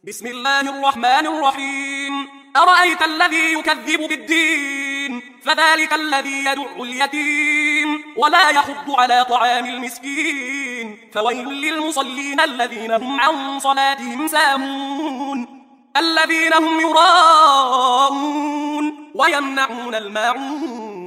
بسم الله الرحمن الرحيم. أرأيت الذي يكذب بالدين فذلك الذي يدع اليتيم ولا يحض على طعام المسكين فويل للمصلين الذين هم عن صلاتهم ساهون الذين هم يراءون ويمنعون الماعون